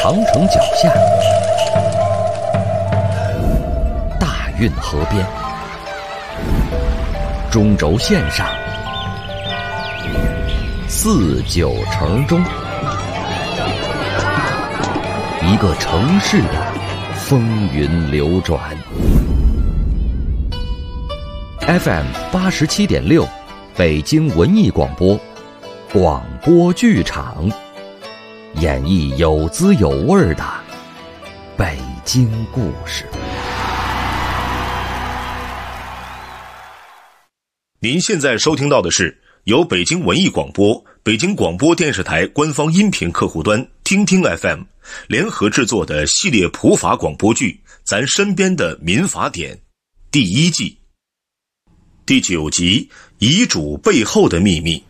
长城脚下，大运河边，中轴线上，四九城中，一个城市的风云流转。FM 87.6，北京文艺广播，广播剧场，演绎有滋有味的北京故事。 您现在收听到的是由北京文艺广播、北京广播电视台官方音频客户端听听 FM 联合制作的系列普法广播剧《咱身边的民法典》第1季第9集《遗嘱背后的秘密》。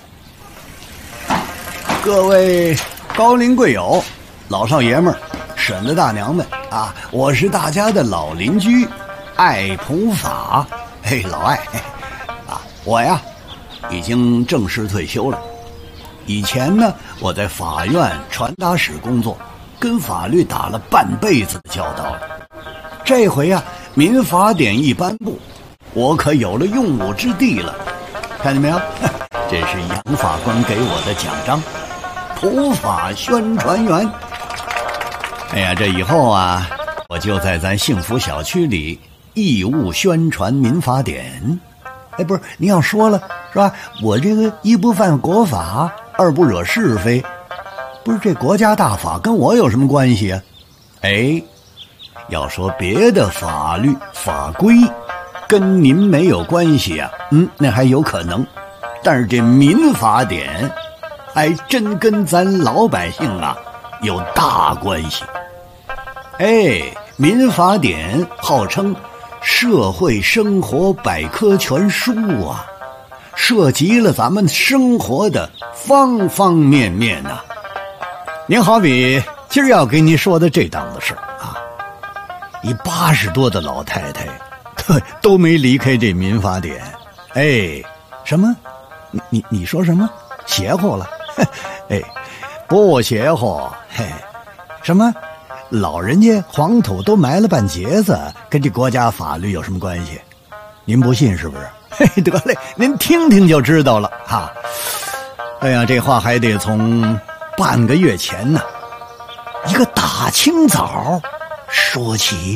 各位高龄贵友、老少爷们儿、婶子大娘们啊，我是大家的老邻居爱普法。嘿，老爱啊，我呀已经正式退休了。以前呢，我在法院传达室工作，跟法律打了半辈子的交道了。这回呀，民法典一颁布，我可有了用武之地了。看见没有？这是杨法官给我的奖章，普法宣传员。哎呀，这以后啊，我就在咱幸福小区里义务宣传民法典。哎，不是，您要说了是吧？我这个一不犯国法，二不惹是非，不是这国家大法跟我有什么关系啊？哎，要说别的法律法规跟您没有关系啊，那还有可能，但是这民法典还真跟咱老百姓啊有大关系。哎，民法典号称社会生活百科全书啊，涉及了咱们生活的方方面面呐。您好比今儿要给您说的这档子事啊，一80多的老太太都没离开这民法典。哎，什么？你说什么？邪乎了？哎，不邪乎。嘿，什么？老人家黄土都埋了半截子，跟这国家法律有什么关系？您不信是不是？嘿，得嘞，您听听就知道了哈。哎呀，这话还得从半个月前呢，一个大清早说起。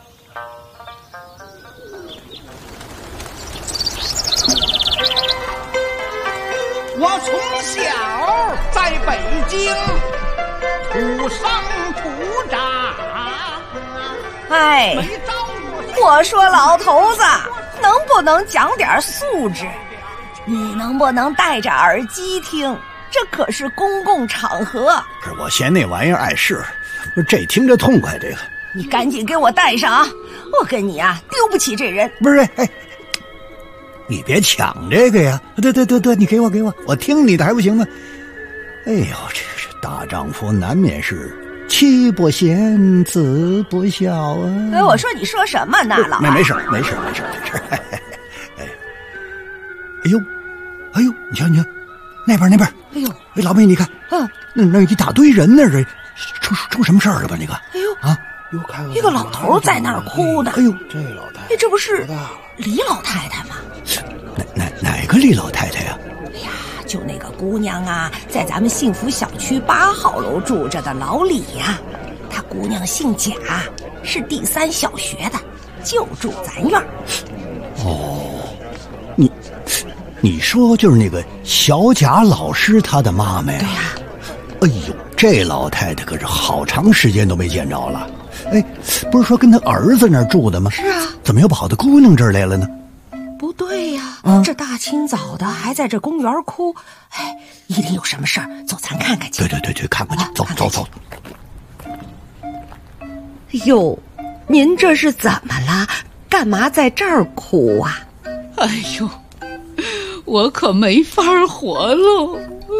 我从小在北京土生土长。 哎，我说老头子，能不能讲点素质？你能不能戴着耳机听？这可是公共场合。 是我嫌那玩意儿碍事，这听着痛快。这个你赶紧给我戴上啊！我跟你啊丢不起这人。 不是，哎，你别抢这个呀！对，你给我，我听你的还不行吗？哎呦，这是大丈夫难免是妻不贤，子不孝啊！ 哎，我说你说什么呢，老二？ 没事。哎呦，你瞧，那边。 哎呦， 哎，老妹，你看，那一大堆人那是出什么事儿了吧？那个哎呦啊， 一个老头在那儿哭呢。 哎呦， 这老太太， 这不是李老太太吗？ 哪个李老太太呀？ 哎呀，就那个姑娘啊，在咱们幸福小区8号楼住着的老李呀，她姑娘姓贾，是第3小学的，就住咱院。 哦，你说就是那个小贾老师他的妈妈呀？ 对呀。 哎呦，这老太太可是好长时间都没见着了。哎，不是说跟他儿子那儿住的吗？ 是啊， 怎么又跑到姑娘这儿来了呢？ 不对呀，这大清早的还在这公园哭，哎，一定有什么事儿，走，咱看看去。 对，看过去，走。 哟，您这是怎么了？干嘛在这儿哭啊？ 哎呦，我可没法活喽！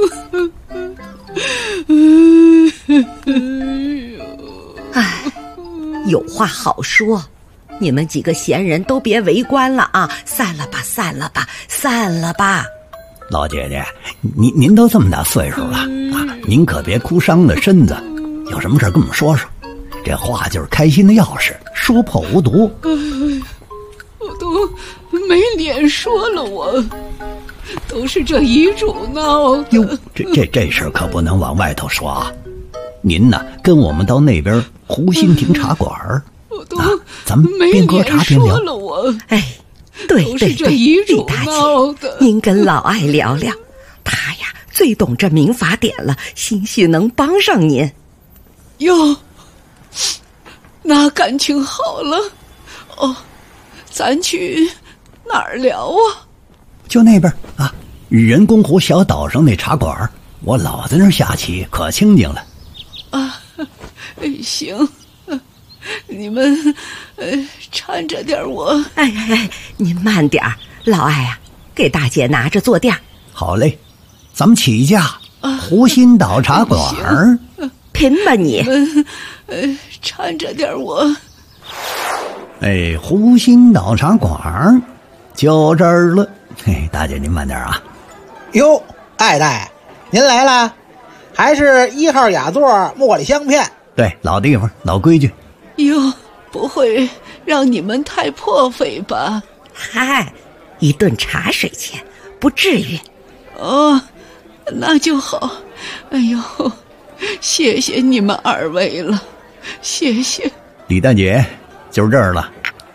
哎，有话好说，你们几个闲人都别围观了啊！散了吧。 老姐姐，您都这么大岁数了啊，您可别哭伤了身子。 有什么事跟我们说说，这话就是开心的钥匙，说破无毒。 我都没脸说了，我都是这遗嘱闹的。 哟，这事可不能往外头说啊！您呢，跟我们到那边湖心亭茶馆我都咱们边喝茶边聊。 了我。 哎，对都是对对， 这遗嘱李大闹的。 姐，您跟老艾聊聊，他呀最懂这民法典了，兴许能帮上您。 哟，那感情好了。哦，咱去哪儿聊啊？ 就那边啊，人工湖小岛上那茶馆，我老在那儿下棋，可清静了。 啊，行，你们搀着点我。 哎，您慢点儿，老艾啊，给大姐拿着坐垫。 好嘞，咱们起驾，湖心岛茶馆。 拼吧你！ 搀着点我。 哎，湖心岛茶馆就这儿了。嘿，大姐您慢点啊。 哟，艾大，您来了，还是1号雅座茉莉香片。 对，老地方，老规矩。 哟，不会让你们太破费吧？ 嗨，一顿茶水钱，不至于。 哦，那就好。哎呦，谢谢你们2位了，谢谢。 李大姐，就是这儿了。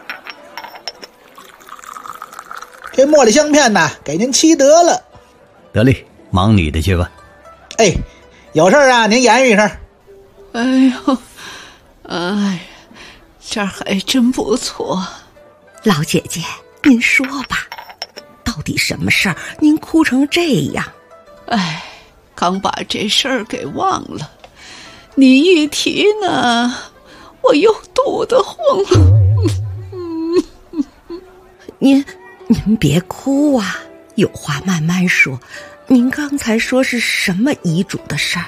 这茉莉香片呢，给您沏得了。 得嘞，忙你的去吧。 哎，有事啊，您言语一声。 哎呦，哎，这儿还真不错。 老姐姐，您说吧，到底什么事儿？您哭成这样？ 哎，刚把这事儿给忘了，你一提呢，我又肚得慌。 您别哭啊，有话慢慢说。您刚才说是什么遗嘱的事儿？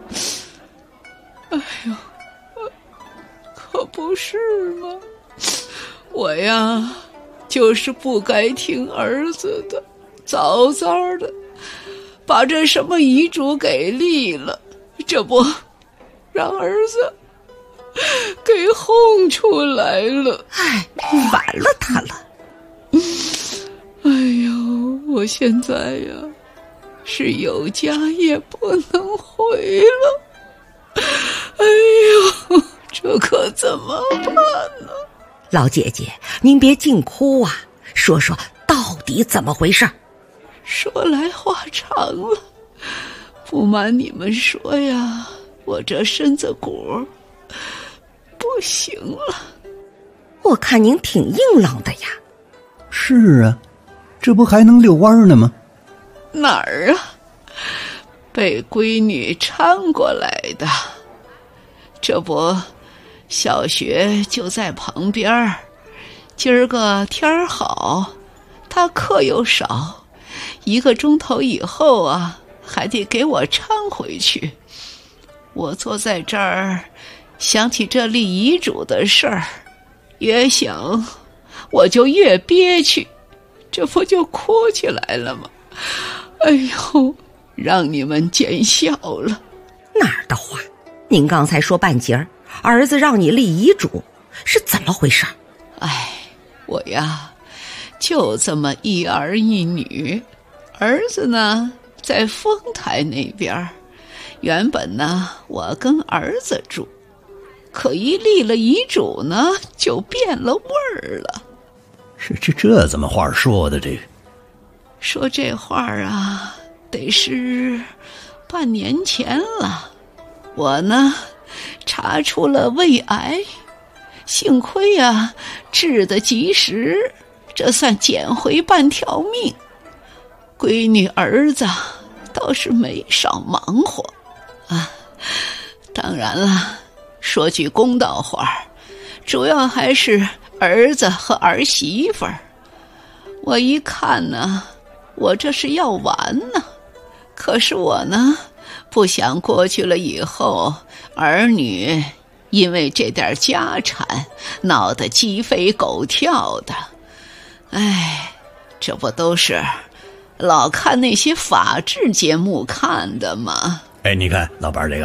哎呦，可不是吗？我呀，就是不该听儿子的，早早的把这什么遗嘱给立了，这不让儿子给轰出来了。 哎，完了他了。 哎呦，我现在呀是有家也不能回了。哎呦，这可怎么办呢？ 老姐姐，您别净哭啊，说说到底怎么回事？ 说来话长了，不瞒你们说呀，我这身子骨不行了。 我看您挺硬朗的呀。 是啊，这不还能遛弯呢吗？ 哪儿啊？被闺女搀过来的。这不，小学就在旁边，今儿个天儿好，他课又少，1个钟头以后啊，还得给我搀回去。我坐在这儿，想起这立遗嘱的事儿，越想我就越憋屈，这不就哭起来了吗？哎呦，让你们见笑了。 哪儿的话？您刚才说半截儿，儿子让你立遗嘱，是怎么回事？ 哎，我呀，就这么一儿一女，儿子呢在丰台那边，原本呢我跟儿子住，可一立了遗嘱呢，就变了味儿了。 这怎么话说的？这个说这话啊，得是半年前了。我呢查出了胃癌，幸亏呀治得及时，这算捡回半条命。闺女儿子倒是没少忙活啊。当然了，说句公道话，主要还是儿子和儿媳妇儿。我一看呢，我这是要完呢。可是我呢，不想过去了以后，儿女因为这点家产闹得鸡飞狗跳的。哎，这不都是老看那些法制节目看的吗？ 哎，你看老伴儿这个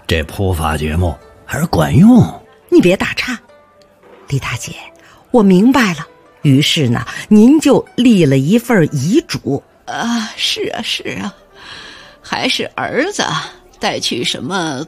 这普法节目还是管用。 你别打岔，李大姐，我明白了。于是呢，您就立了一份遗嘱。 是啊，还是儿子带去什么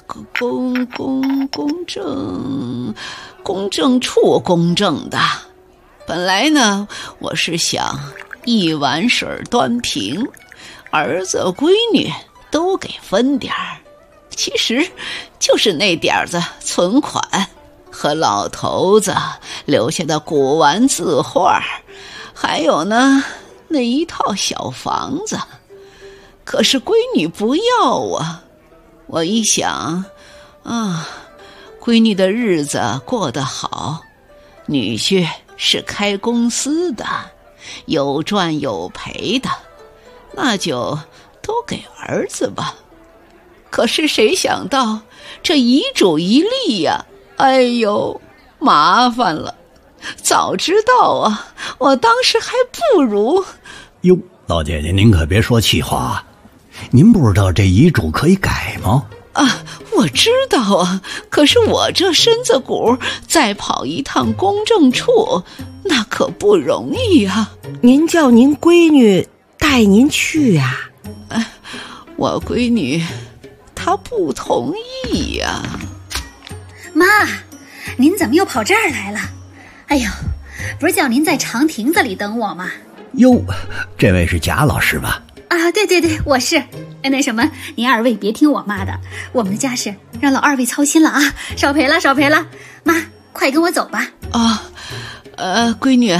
公证处公证的。本来呢，我是想一碗水端平，儿子闺女都给分点儿，其实就是那点子存款和老头子留下的古玩字画，还有呢那一套小房子。可是闺女不要啊，我一想闺女的日子过得好，女婿是开公司的，有赚有赔的，那就都给儿子吧。可是谁想到这遗嘱一立呀，哎呦，麻烦了。早知道啊，我当时还不如…… 哟，老姐姐，您可别说气话，您不知道这遗嘱可以改吗？ 我知道啊，可是我这身子骨再跑一趟公证处，那可不容易啊。 您叫您闺女带您去啊？ 我闺女她不同意呀。 妈，您怎么又跑这儿来了？哎呦，不是叫您在长亭子里等我吗？ 哟，这位是贾老师吧？ 对，我是。那什么，您二位别听我妈的，我们的家事让老二位操心了啊，少赔了。妈，快跟我走吧。 闺女，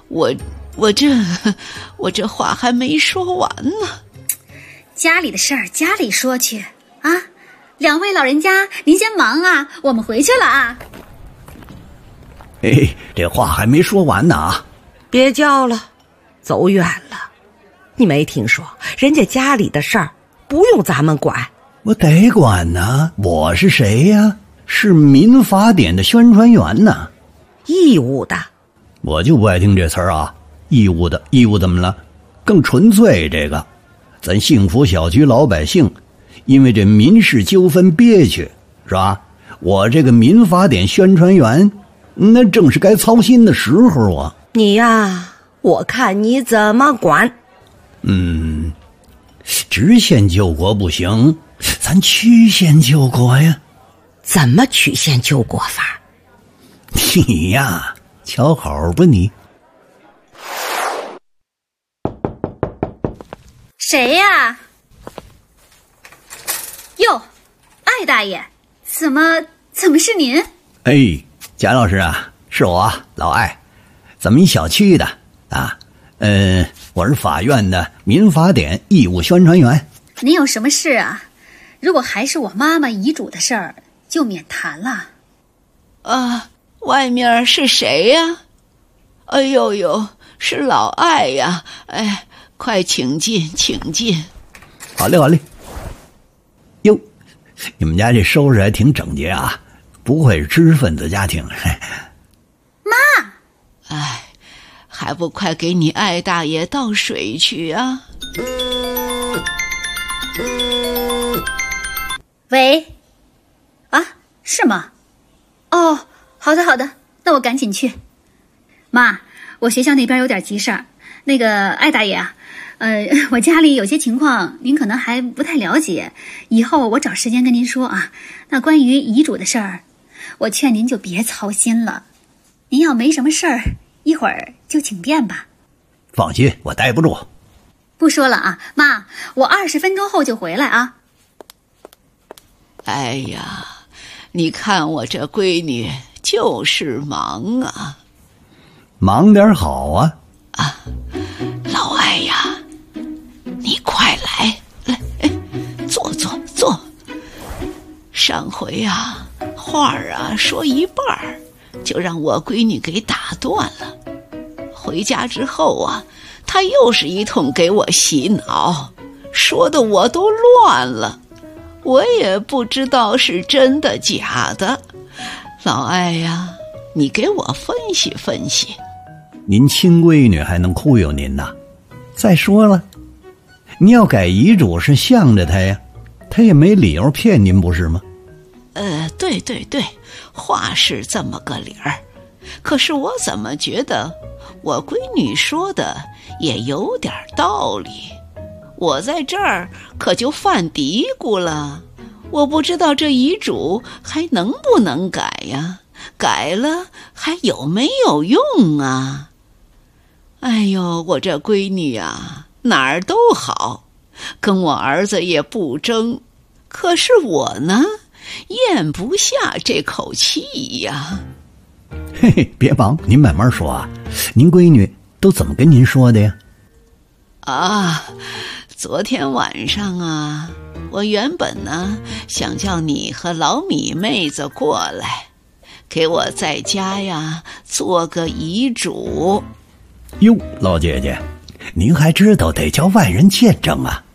我这话还没说完呢。 家里的事儿家里说去啊，两位老人家您先忙啊，我们回去了啊。 这话还没说完呢啊！ 别叫了，走远了。你没听说人家家里的事儿不用咱们管？ 我得管呢，我是谁呀？是民法典的宣传员呢。 义务的。 我就不爱听这词儿啊，义务的，义务怎么了？更纯粹这个，咱幸福小区老百姓因为这民事纠纷憋屈，是吧？我这个民法典宣传员，那正是该操心的时候啊。 你呀，我看你怎么管。 直线救国不行，咱曲线救国呀。 怎么曲线救国法？ 你呀，瞧好吧你。 谁呀？哟，艾大爷，怎么是您？ 贾老师啊，是我老艾，咱们一小区的啊。我是法院的民法典义务宣传员。 您有什么事啊？如果还是我妈妈遗嘱的事儿，就免谈了。 外面是谁呀？哎呦，是老艾呀！哎，快请进。 好嘞。哟，你们家这收拾还挺整洁啊，不愧是知识分子家庭。 妈， 还不快给你艾大爷倒水去啊！ 喂，是吗？好的，那我赶紧去。妈，我学校那边有点急事儿，那个艾大爷啊，我家里有些情况您可能还不太了解，以后我找时间跟您说啊。那关于遗嘱的事儿，我劝您就别操心了。您要没什么事儿，一会儿就请便吧。 放心，我待不住。 不说了啊，妈，我20分钟后就回来啊。 哎呀，你看我这闺女就是忙啊。 忙点好啊。 老艾呀，你快来，坐。上回啊，话啊说一半就让我闺女给打断了。回家之后啊，她又是一通给我洗脑，说的我都乱了，我也不知道是真的假的。老艾呀，你给我分析分析。 您亲闺女还能忽悠您呐？再说了，您要改遗嘱是向着她呀，她也没理由骗您，不是吗？ 对，话是这么个理儿。可是我怎么觉得我闺女说的也有点道理？我在这儿可就犯嘀咕了，我不知道这遗嘱还能不能改呀？改了还有没有用啊？哎呦，我这闺女啊，哪儿都好，跟我儿子也不争，可是我呢，咽不下这口气呀。 嘿嘿，别忙，您慢慢说啊。您闺女都怎么跟您说的呀？ 昨天晚上啊，我原本呢想叫你和老米妹子过来，给我在家呀做个遗嘱。 哟，老姐姐，您还知道得叫外人见证啊？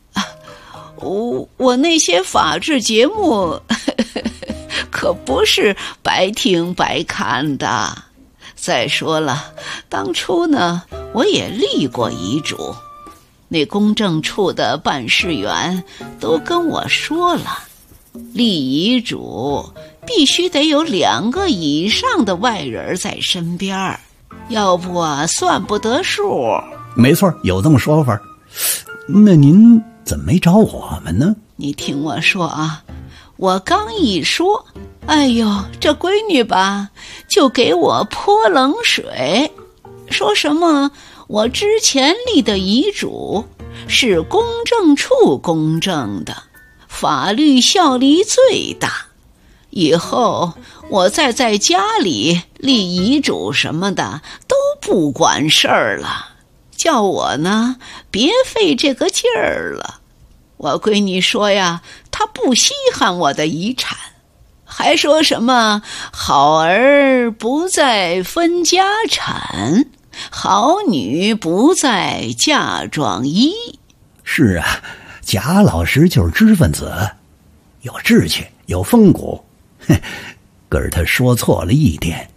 我那些法制节目可不是白听白看的。再说了，当初呢我也立过遗嘱，那公证处的办事员都跟我说了，立遗嘱必须得有2个以上的外人在身边，要不啊算不得数。 没错，有这么说法。那您怎么没找我们呢？ 你听我说啊，我刚一说，哎呦，这闺女吧就给我泼冷水，说什么我之前立的遗嘱是公证处公证的，法律效力最大，以后我再在家里立遗嘱什么的都不管事儿了，叫我呢别费这个劲儿了。我闺女说呀，她不稀罕我的遗产，还说什么好儿不在分家产，好女不在嫁妆衣。 是啊，贾老师就是知识分子，有志气，有风骨。可是他说错了一点。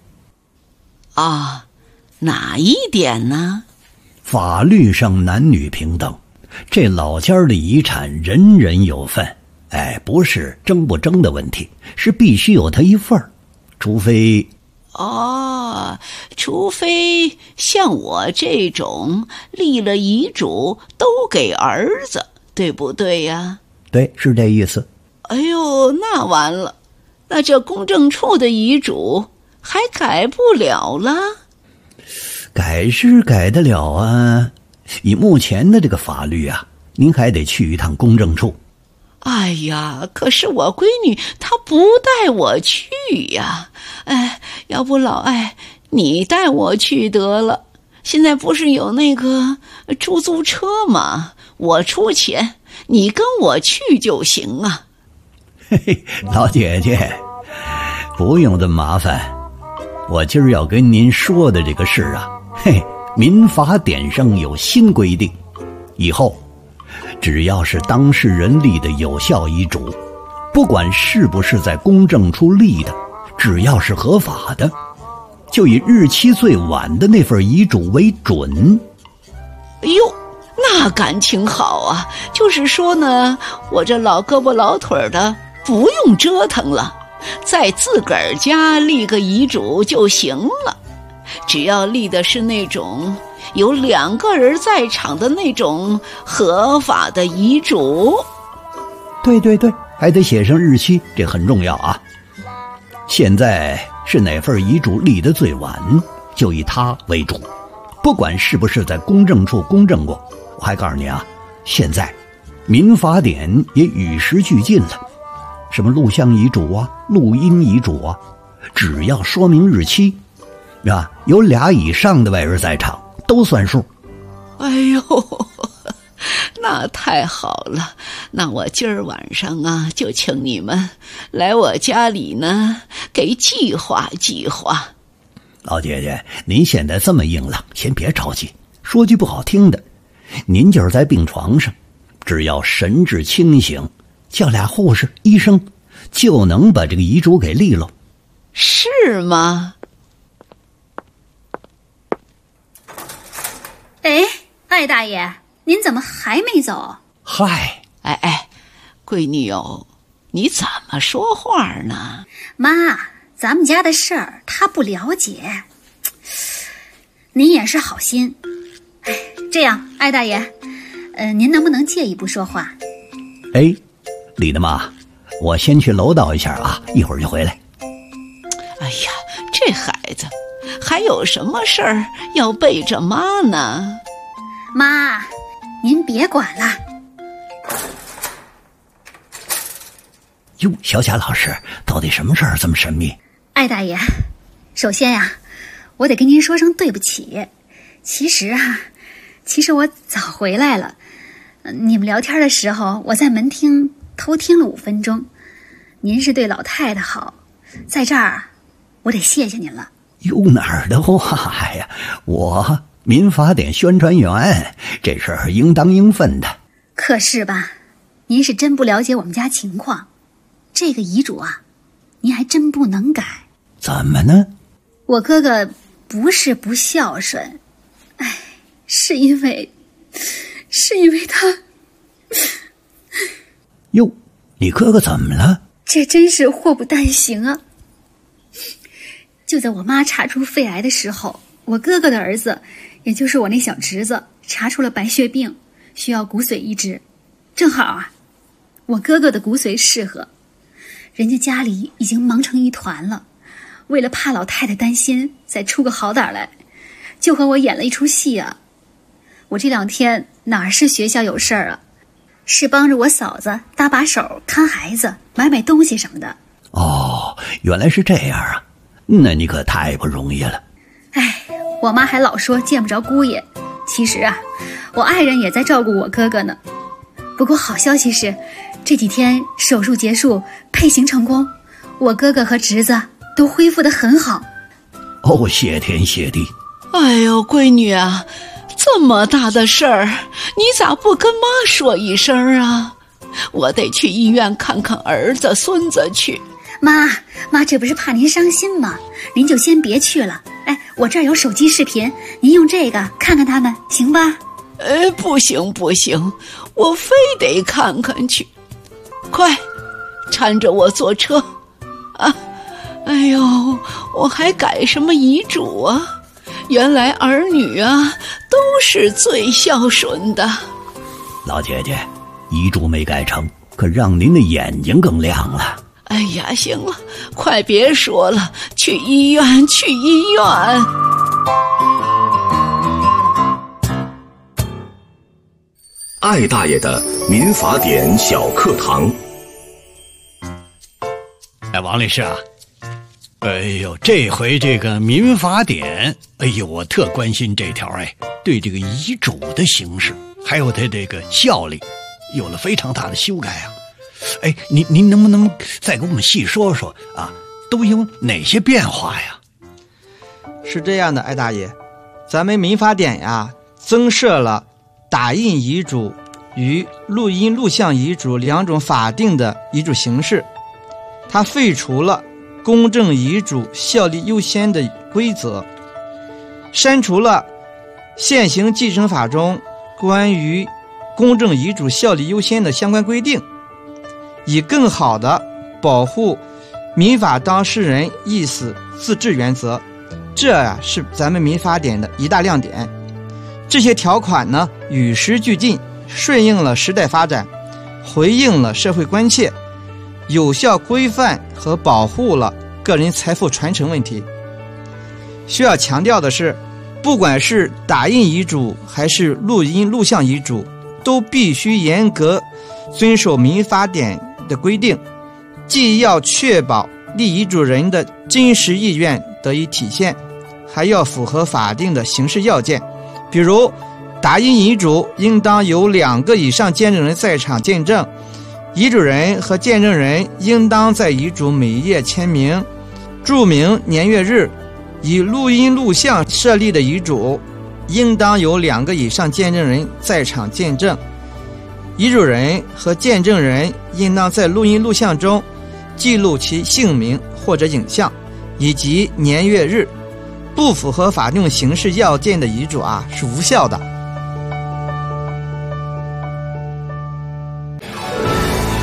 哪一点呢？ 法律上男女平等，这老家的遗产人人有份。不是争不争的问题，是必须有他一份儿，除非像我这种立了遗嘱都给儿子，对不对呀？ 对，是这意思。 哎呦，那完了，那这公证处的遗嘱还改不了了？ 改是改得了啊，以目前的这个法律啊，您还得去一趟公证处。 哎呀，可是我闺女她不带我去呀。要不老艾你带我去得了，现在不是有那个出租车吗？我出钱，你跟我去就行啊。 嘿嘿，老姐姐不用这么麻烦，我今儿要跟您说的这个事啊，民法典上有新规定，以后只要是当事人立的有效遗嘱，不管是不是在公证处立的，只要是合法的，就以日期最晚的那份遗嘱为准。 哟，那感情好啊，就是说呢，我这老胳膊老腿的不用折腾了，在自个儿家立个遗嘱就行了，只要立的是那种有2个人在场的那种合法的遗嘱。 对，还得写上日期，这很重要啊。现在是哪份遗嘱立得最晚，就以它为主，不管是不是在公证处公证过。我还告诉你啊，现在民法典也与时俱进了，什么录像遗嘱啊、录音遗嘱啊，只要说明日期有2以上的外人在场都算数。 哎呦，那太好了，那我今儿晚上啊就请你们来我家里呢给计划计划。 老姐姐，您现在这么硬朗，先别着急，说句不好听的，您就是在病床上，只要神志清醒，叫2护士医生就能把这个遗嘱给立了。 是吗？ 艾大爷，您怎么还没走？ 嗨， 闺女哟， 你怎么说话呢？ 妈，咱们家的事儿他不了解，您也是好心。哎，这样，艾大爷，您能不能借一步说话？ 哎，李大妈，我先去楼道一下啊，一会儿就回来。 哎呀，这孩子还有什么事儿要背着妈呢？ 妈，您别管了。 哟，小贾老师，到底什么事儿这么神秘？ 艾大爷，首先呀，我得跟您说声对不起。其实我早回来了。你们聊天的时候，我在门厅偷听了5分钟。您是对老太太好，在这儿我得谢谢您了。 哟，哪儿的话呀？我民法典宣传员，这事儿应当应分的。 可是吧，您是真不了解我们家情况。这个遗嘱啊，您还真不能改。 怎么呢？ 我哥哥不是不孝顺，是因为他。 哟，你哥哥怎么了？ 这真是祸不单行啊！就在我妈查出肺癌的时候，我哥哥的儿子，也就是我那小侄子，查出了白血病，需要骨髓移植。正好啊，我哥哥的骨髓适合。人家家里已经忙成一团了，为了怕老太太担心，再出个好歹来，就和我演了一出戏啊。我这2天哪是学校有事儿啊，是帮着我嫂子搭把手看孩子，买东西什么的。 哦，原来是这样啊，那你可太不容易了。 我妈还老说见不着姑爷，其实啊，我爱人也在照顾我哥哥呢。不过好消息是，这几天手术结束，配型成功，我哥哥和侄子都恢复得很好。 哦，谢天谢地。 哎呦，闺女啊，这么大的事儿，你咋不跟妈说一声啊？我得去医院看看儿子孙子去。 妈，这不是怕您伤心吗？您就先别去了。我这儿有手机视频，您用这个看看他们，行吧？ 不行，我非得看看去。快，搀着我坐车啊！哎呦，我还改什么遗嘱啊？原来儿女啊都是最孝顺的。 老姐姐，遗嘱没改成，可让您的眼睛更亮了。 哎呀，行了，快别说了，去医院。 艾大爷的民法典小课堂。 王律师啊，这回这个民法典，我特关心这条，对这个遗嘱的形式还有它这个效力有了非常大的修改啊。您能不能再给我们细说说啊？都有哪些变化呀？ 是这样的，艾大爷，咱们民法典呀，增设了打印遗嘱与录音录像遗嘱2种法定的遗嘱形式，它废除了公证遗嘱效力优先的规则，删除了现行继承法中关于公证遗嘱效力优先的相关规定，以更好地保护民法当事人意思自治原则。这是咱们民法典的一大亮点。这些条款呢，与时俱进，顺应了时代发展，回应了社会关切，有效规范和保护了个人财富传承问题。需要强调的是，不管是打印遗嘱还是录音录像遗嘱，都必须严格遵守民法典的规定，既要确保立遗嘱人的真实意愿得以体现，还要符合法定的形式要件。比如打印遗嘱应当有2个以上见证人在场见证，遗嘱人和见证人应当在遗嘱每一页签名，注明年月日。以录音录像设立的遗嘱应当有2个以上见证人在场见证，遗嘱人和见证人应当在录音录像中记录其姓名或者影像以及年月日。不符合法定形式要件的遗嘱是无效的。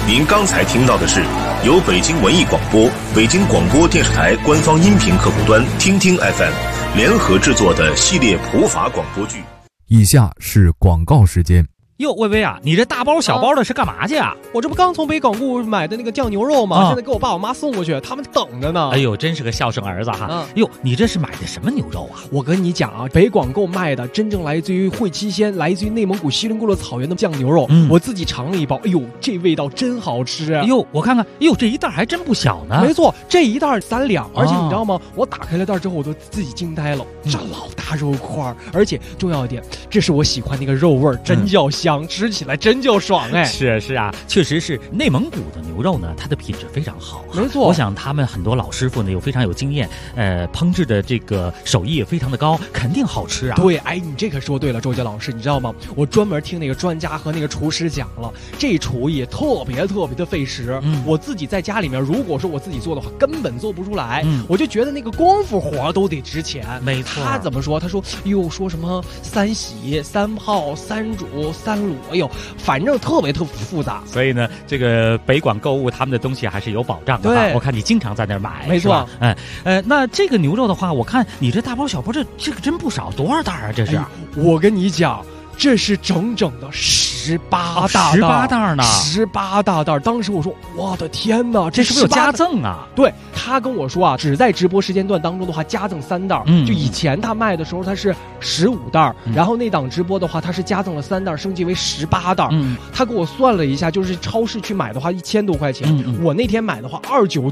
您刚才听到的是由北京文艺广播、北京广播电视台官方音频客户端听听 FM 联合制作的系列普法广播剧。 以下是广告时间。 哟，薇薇啊，你这大包小包的是干嘛去啊？ 我这不刚从北广固买的那个酱牛肉吗？现在给我爸我妈送过去，他们等着呢。 哎呦，真是个孝顺儿子哈！哟，你这是买的什么牛肉啊？ 我跟你讲啊，北广购卖的真正来自于会期县、来自于内蒙古锡林郭勒草原的酱牛肉，我自己尝了一包，哎呦，这味道真好吃！ 哎呦，我看看，哎呦，这一袋还真不小呢。 没错，这一袋3两，而且你知道吗？我打开了袋之后，我都自己惊呆了，这老大肉块，而且重要一点，这是我喜欢那个肉味，真叫香，吃起来真就爽哎！ 是啊，确实是内蒙古的牛肉呢，它的品质非常好。 没错， 我想他们很多老师傅呢又非常有经验，烹制的这个手艺也非常的高，肯定好吃啊。 对，哎，你这可说对了，周杰老师，你知道吗？我专门听那个专家和那个厨师讲了，这厨艺特别的费时。我自己在家里面，如果说我自己做的话，根本做不出来。我就觉得那个功夫活都得值钱。 没错， 他怎么说？他说，哟，说什么3洗、3泡、3煮、3卤，哎呦。反正特别复杂， 所以呢，这个北广购物他们的东西还是有保障的。 对， 我看你经常在那儿买， 没错。 那这个牛肉的话，我看你这大包小包，这个真不少，多少袋啊？这是？ 我跟你讲，这是整整的18 袋呢 ，18大袋。当时我说，我的天哪， 这是不是有加赠啊？ 对，他跟我说啊，只在直播时间段当中的话，加赠3袋。就以前他卖的时候，他是15袋，然后那档直播的话，他是加赠了3袋，升级为18袋。他给我算了一下，就是超市去买的话1000多块钱，我那天买的话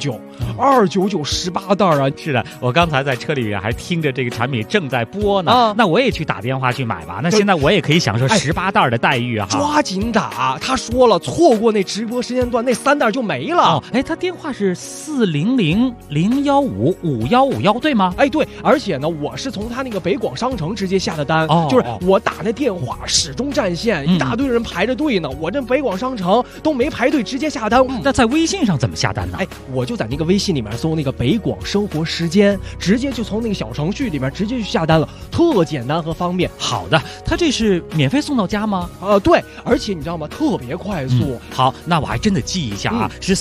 299，29918袋啊！ 是的，我刚才在车里面还听着这个产品正在播呢，那我也去打电话去买吧。那现在我也可以享受18袋的待遇啊！ 抓紧打！他说了，错过那直播时间段，那3袋就没了。 他电话是400-015-5151，对吗？ 对，而且呢，我是从他那个北广商城直接下的单，就是我打那电话始终占线，一大堆人排着队呢。我这北广商城都没排队，直接下单。 那在微信上怎么下单呢？ 我就在那个微信里面搜那个北广生活时间，直接就从那个小程序里面直接去下单了，特简单和方便。 好的，他这是免费送到家吗？ 对，而且你知道吗？特别快速。 好，那我还真得记一下啊，是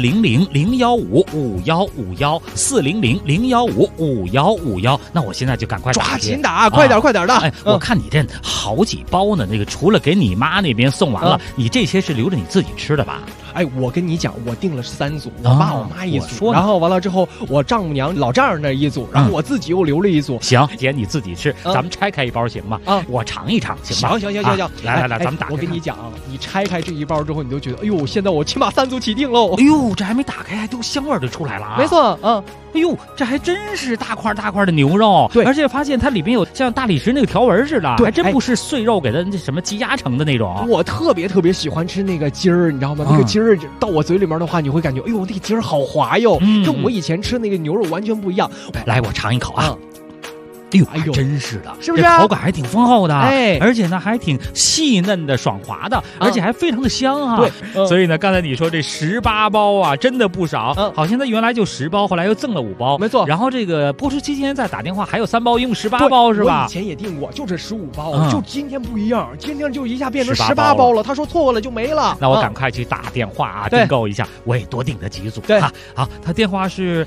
400-015-5151，400-015-5151。那我现在就赶快抓紧打，快点的！ 我看你这好几包呢，那个除了给你妈那边送完了，你这些是留着你自己吃的吧？ 我跟你讲，我订了3组，我爸我妈一组，然后完了之后，我丈母娘老丈人那一组，然后我自己又留了一组。 行，姐你自己吃，咱们拆开一包行吗？我尝一尝行吗？ 行， 来，咱们打开。 我跟你讲，你拆开这一包之后，你就觉得，哎呦，现在我起码3组起订喽。 哎呦，这还没打开，还都香味就出来了啊！ 没错， 哎呦，这还真是大块的牛肉， 对， 而且发现它里面有像大理石那个条纹似的，还真不是碎肉给它什么积压成的那种。 我特别喜欢吃那个筋儿，你知道吗？那个筋儿到我嘴里面的话，你会感觉，哎呦，那个筋儿好滑哟，跟我以前吃那个牛肉完全不一样。 来，我尝一口啊。哎呦，还真是的， 是不是？ 口感还挺丰厚的，而且呢还挺细嫩的、爽滑的，而且还非常的香啊。 对， 所以呢，刚才你说这18包啊，真的不少。好像它原来就10包，后来又赠了5包， 没错。 然后这个播出期间再打电话，还有3包，一共18包是吧？ 我以前也订过，就这15包，就今天不一样，今天就一下变成18包了。他说错了就没了， 那我赶快去打电话啊，订购一下，我也多订了几组。 对， 好，他电话是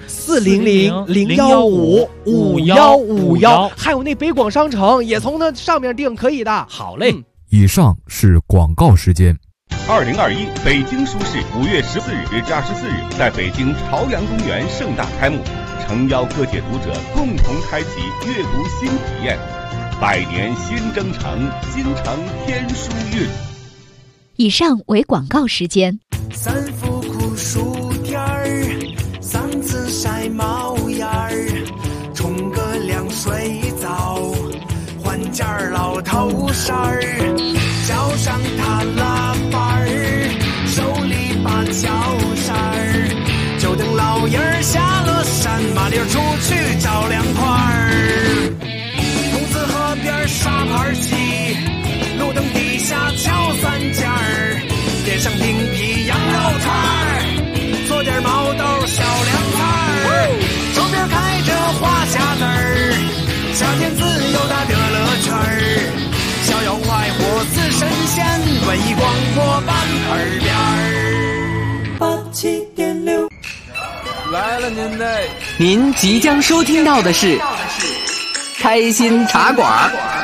400-015-5151，还有那北广商城也从那上面订可以的。 好嘞， 以上是广告时间。 2021北京书市5月14日至24日在北京朝阳公园盛大开幕，诚邀各界读者共同开启阅读新体验。百年新征程，新承天书韵。 以上为广告时间。 3伏酷暑天儿，3次晒毛眼儿，冲个凉水澡，换件老头衫儿，脚上踏拉板儿，手里把脚扇儿，就等老爷儿下了山，麻溜出去找凉快儿。筒子河边沙盘棋，路灯底下敲3件儿，点上冰皮羊肉串儿，做点毛豆小凉菜儿，周边开着花匣子儿，夏天自由的乐圈儿，逍遥快活似神仙，文艺广播办耳边儿。 来了您嘞！ 您即将收听到的是开心茶馆。